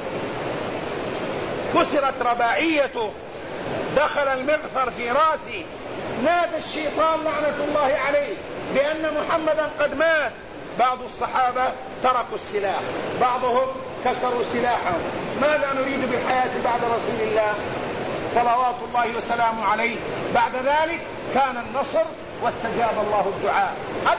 كسرت رباعيته، دخل المغفر في راسه. نادى الشيطان لعنة الله عليه بأن محمدا قد مات. بعض الصحابة تركوا السلاح، بعضهم كسروا سلاحهم. ماذا نريد بالحياة بعد رسول الله صلوات الله وسلامه عليه؟ بعد ذلك كان النصر واستجاب الله الدعاء.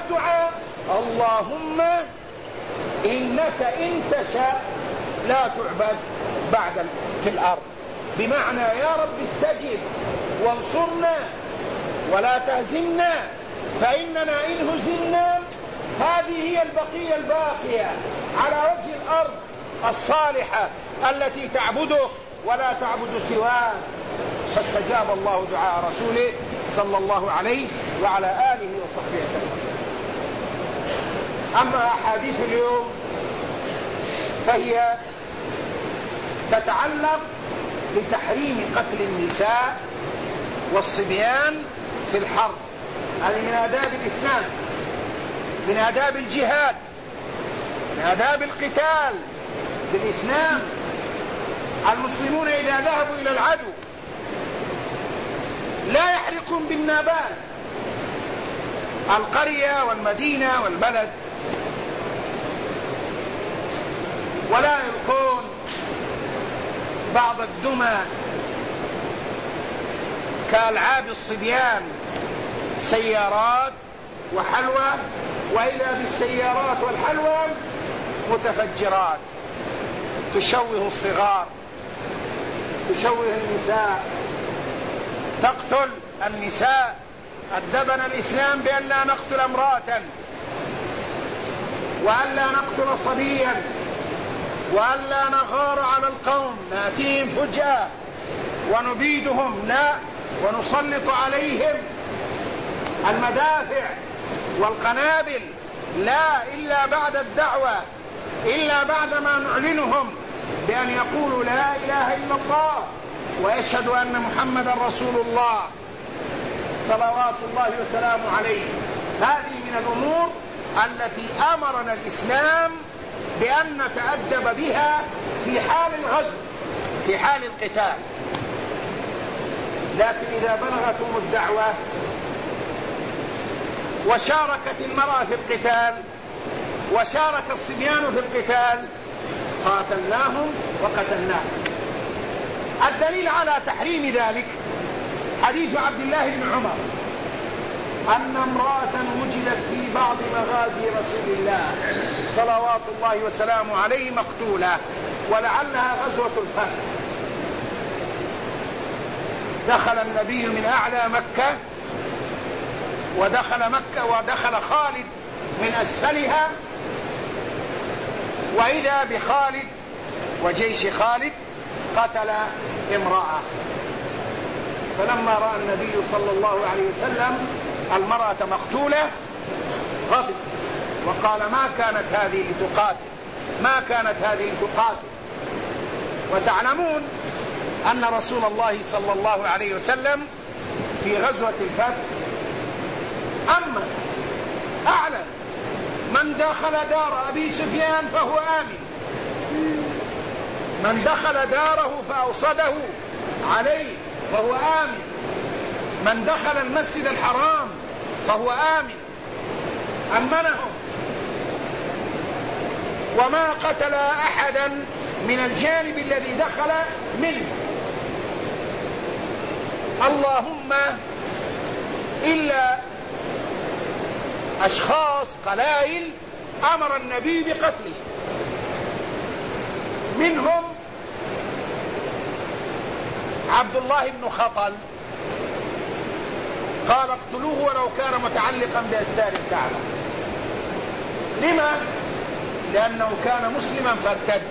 اللهم إنك إن تشاء لا تعبد بعد في الأرض، بمعنى يا رب استجب وانصرنا ولا تهزمنا، فإننا إن هزمنا هذه هي البقية الباقية على وجه الأرض الصالحة التي تعبده ولا تعبد سواه. فاستجاب الله دعاء رسوله صلى الله عليه وعلى آله وصحبه وسلم. أما أحاديث اليوم فهي تتعلق بتحريم قتل النساء والصبيان في الحرب. هذه من آداب الإسلام، من آداب الجهاد، من آداب القتال في الإسلام. المسلمون إذا ذهبوا إلى العدو لا يحرقون بالنابال القرية والمدينة والبلد، ولا يلقون بعض الدمى كألعاب الصبيان، سيارات وحلوى، وإذا بالسيارات والحلوى متفجرات تشوه الصغار، تشوه النساء، تقتل النساء. أدبنا الإسلام بأن لا نقتل امرأة، وأن لا نقتل صبيا، وأن لا نغار على القوم نأتيهم فجأة ونبيدهم، لا، ونسلط عليهم المدافع والقنابل، لا، إلا بعد الدعوة، إلا بعد ما نعلنهم بأن يقولوا لا إله إلا الله ويشهدوا أن محمدا رسول الله صلوات الله وسلامه عليه. هذه من الأمور التي أمرنا الإسلام بأن نتأدب بها في حال الغزو، في حال القتال. لكن إذا بلغتهم الدعوة وشاركت المرأة في القتال وشارك الصبيان في القتال قاتلناهم وقتلناهم. الدليل على تحريم ذلك حديث عبد الله بن عمر أن امرأة وجدت في بعض مغازي رسول الله صلوات الله وسلامه عليه مقتولة، ولعلها غزوة الفتح. دخل النبي من أعلى مكة ودخل خالد من أسفلها، وإذا بخالد وجيش خالد قتل امرأة. فلما رأى النبي صلى الله عليه وسلم المرأة مقتولة غضب وقال ما كانت هذه لتقاتل، ما كانت هذه لتقاتل. وتعلمون أن رسول الله صلى الله عليه وسلم في غزوة الفتح أما أعلن من دخل دار أبي سفيان فهو آمن، من دخل داره فأوصده عليه فهو آمن، من دخل المسجد الحرام فهو آمن، أمنهم، وما قتل أحدا من الجانب الذي دخل منه، اللهم إلا أشخاص قلائل أمر النبي بقتله، منهم عبد الله بن خطل قال اقتلوه ولو كان متعلقا بأستار الكعبة. لما؟ لأنه كان مسلما فارتد،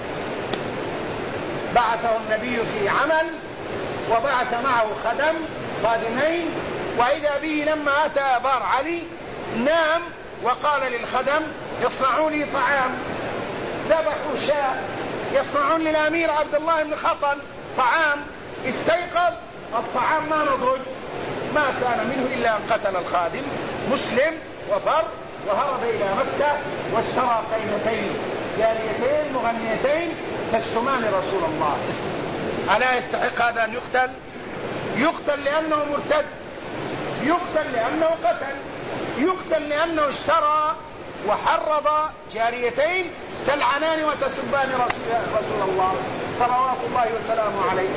بعثه النبي في عمل وبعث معه خادمين، وإذا به لما أتى بار علي نام وقال للخدم يصنعوا لي طعام، ذبحوا شاة يصنعون للأمير عبد الله بن خطل طعام، استيقظ الطعام ما نضج، ما كان منه إلا أن قتل الخادم، مسلم وفر، وهرب إلى مكة واشترى قيمتين جاريتين مغنيتين تشتمان رسول الله. ألا يستحق هذا أن يقتل؟ يقتل لأنه مرتد، يقتل لأنه قتل، يقتل لأنه اشترى وحرض جاريتين تلعنان وتسبان رسول الله صلوات الله وسلامه عليه.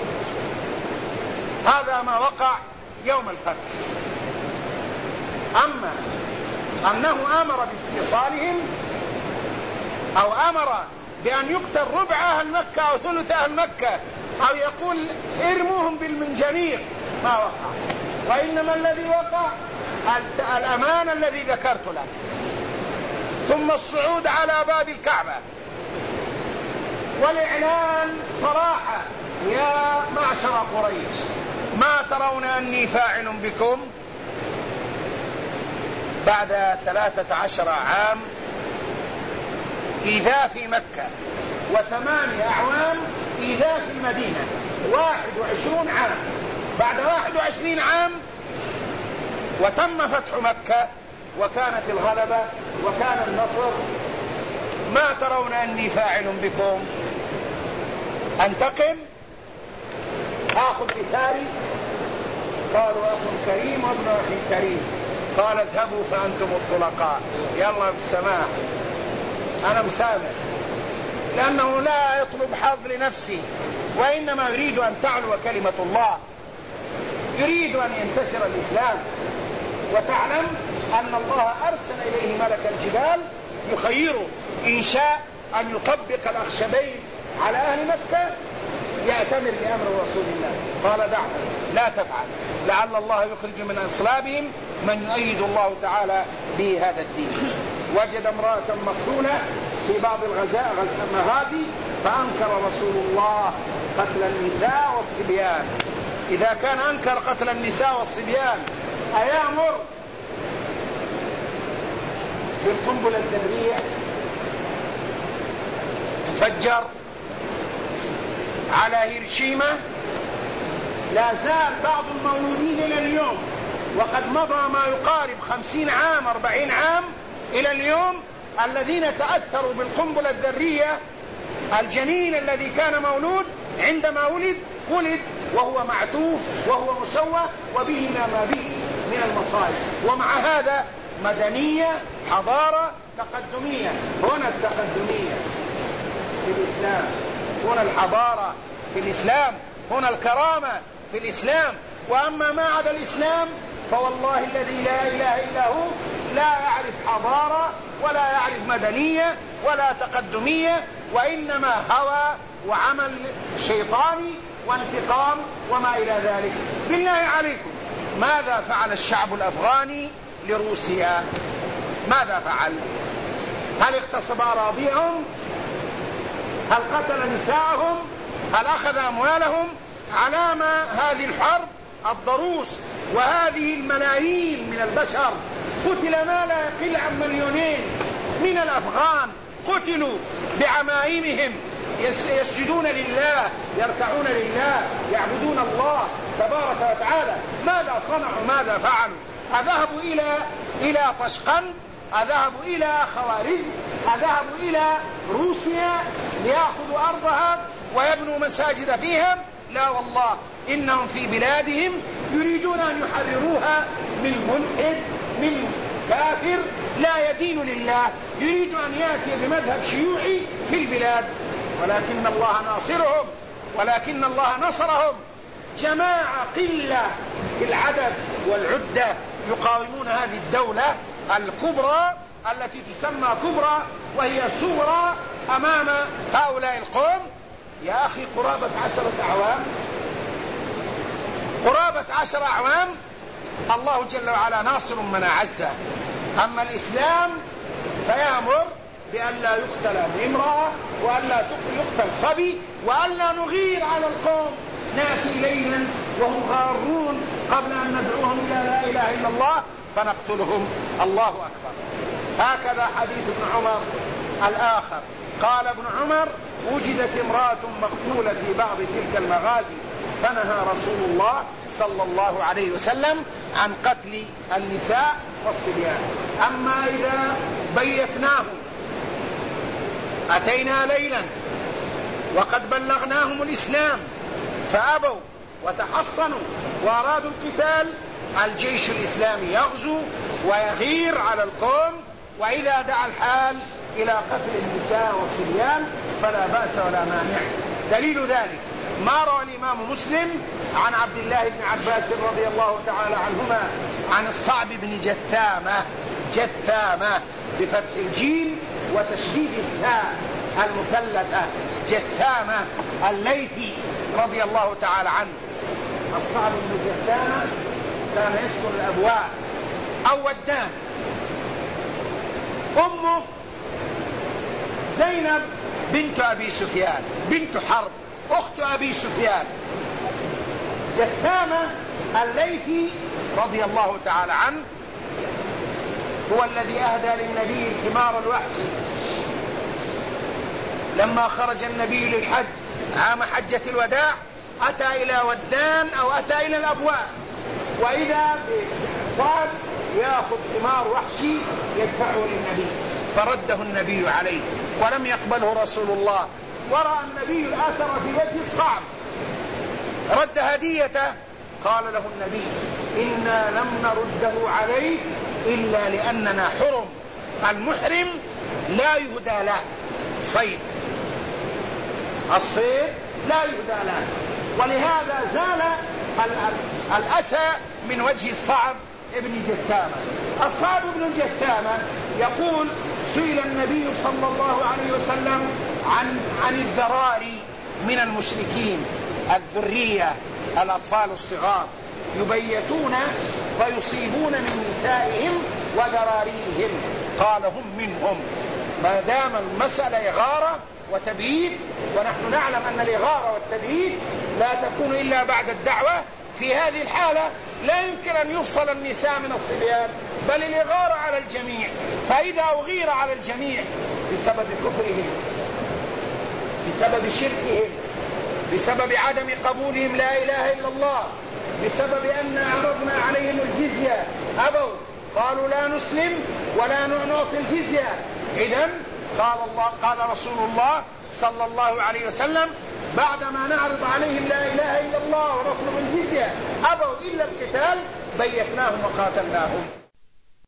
هذا ما وقع يوم الفتح. أما أنه أمر باستئصالهم أو أمر بأن يقتل ربع أهل مكة أو ثلث أهل مكة أو يقول ارموهم بالمنجنيق، ما وقع. وإنما الذي وقع الأمان الذي ذكرت لك، ثم الصعود على باب الكعبة والإعلان صراحة يا معشر قريش ما ترون أني فاعل بكم؟ بعد 13 عام إيذاء في مكة، و8 أعوام إيذاء في المدينة، 21 عام. بعد 21 عام وتم فتح مكة وكانت الغلبة وكان النصر. ما ترون أني فاعل بكم؟ أنتقم؟ آخذ بثاري؟ قالوا أخ كريم وابن أخي كريم. قال اذهبوا فأنتم الطلقاء، يلا بالسماح، أنا مسامح، لأنه لا يطلب حظ لنفسه، وإنما يريد أن تعلو كلمة الله، يريد أن ينتشر الإسلام. وتعلم أن الله أرسل إليه ملك الجبال يخيره إن شاء أن يطبق الأخشبين على أهل مكة يأتمر بأمر رسول الله. قال دعهم لا تفعل، لعل الله يخرج من أصلابهم من يؤيد الله تعالى به هذا الدين. وجد امرأة مقتولة في بعض المغازي فأنكر رسول الله قتل النساء والصبيان. إذا كان أنكر قتل النساء والصبيان أيامر بالقنبلة الذرية تفجر على هيروشيما؟ لا زال بعض المولودين إلى اليوم، وقد مضى ما يقارب 50 عام 40 عام إلى اليوم، الذين تأثروا بالقنبلة الذرية. الجنين الذي كان مولود عندما ولد وهو معتوه وهو مسوى وبه ما به من المصائب. ومع هذا مدنية، حضارة، تقدمية. هنا التقدمية في الإسلام، هنا الحضارة في الإسلام، هنا الكرامة في الإسلام. وأما ما عدا الإسلام فوالله الذي لا إله إلا هو لا يعرف حضارة ولا يعرف مدنية ولا تقدمية، وإنما هوى وعمل شيطاني وانتقام وما إلى ذلك. بالله عليكم، ماذا فعل الشعب الأفغاني لروسيا؟ ماذا فعل؟ هل اغتصب أراضيهم؟ هل قتل نساءهم؟ هل أخذ أموالهم؟ علامة هذه الحرب الضروس وهذه الملايين من البشر قتل ما لا يقل عن 2 مليون من الأفغان، قتلوا بعمائمهم يسجدون لله، يركعون لله، يعبدون الله تبارك وتعالى. ماذا صنعوا؟ ماذا فعلوا؟ أذهبوا إلى طشقند؟ أذهبوا إلى خوارزم؟ أذهبوا إلى روسيا ليأخذوا أرضها ويبنوا مساجد فيها؟ لا والله، إنهم في بلادهم يريدون أن يحرروها من ملحد، من كافر لا يدين لله، يريد أن يأتي بمذهب شيوعي في البلاد. ولكن الله ناصرهم، ولكن الله نصرهم. جماعة قلة في العدد والعدة يقاومون هذه الدولة الكبرى التي تسمى كبرى وهي صغرى أمام هؤلاء القوم. يا أخي قرابة 10 أعوام، قرابة 10 أعوام الله جل وعلا ناصر من أعزه. أما الإسلام فيأمر بأن لا يقتل امرأة وأن لا يقتل صبي وأن لا نغير على القوم، نأتي إليهم وهم غارون قبل أن ندعوهم إلى لا إله إلا الله فنقتلهم. الله أكبر. هكذا حديث ابن عمر الآخر. قال ابن عمر: وجدت امرأة مقتولة في بعض تلك المغازي فنهى رسول الله صلى الله عليه وسلم عن قتل النساء والصبيان. أما إذا بيتناهم، أتينا ليلا وقد بلغناهم الإسلام فأبوا وتحصنوا وأرادوا القتال، الجيش الإسلامي يغزو ويغير على القوم، وإذا دعا الحال إلى قتل النساء والصبيان فلا بأس ولا مانع. دليل ذلك ما روى الإمام مسلم عن عبد الله بن عباس رضي الله تعالى عنهما عن الصعب بن جثامة بفتح الجيم وتشديد الثاء المثلثة، جثامة الليثي رضي الله تعالى عنه. الصعب بن جثامة كان يسكن الأبواء أو ودان. أمه زينب بنت أبي سفيان بنت حرب أخت أبي سفيان. جثامة الليثي رضي الله تعالى عنه هو الذي أهدى للنبي الحمار الوحشي لما خرج النبي للحج عام حجة الوداع، أتى إلى ودان أو أتى إلى الأبواء، وإذا بالصعب يأخذ حمار وحشي يدفعه للنبي، فرده النبي عليه ولم يقبله رسول الله، ورأى النبي الآثر في وجه الصعب رد هديته. قال له النبي: إنا لم نرده عليه إلا لأننا حرم، المحرم لا يهدى له صيد، الصيد لا يهدى له، ولهذا زال الأسى من وجه الصعب ابن جثامة. الصعب ابن جثامة يقول: سئل النبي صلى الله عليه وسلم عن الذراري من المشركين، الذرية الأطفال الصغار يبيتون فيصيبون من نسائهم وذراريهم، قال: هم منهم، ما دام المسألة إغارة وتبييت، ونحن نعلم أن الإغارة والتبييت لا تكون إلا بعد الدعوة، في هذه الحالة لا يمكن أن يفصل النساء من الصبيان، بل الإغارة على الجميع. فإذا أغير على الجميع بسبب كفرهم، بسبب شركهم، بسبب عدم قبولهم لا إله إلا الله، بسبب أن عرضنا عليهم الجزية أبوا، قالوا لا نسلم ولا نعطي الجزية، إذن قال رسول الله صلى الله عليه وسلم: بعدما نعرض عليهم لا إله إلا الله ونطلب الجزية أبوا إلا القتال بيتناهم وقاتلناهم.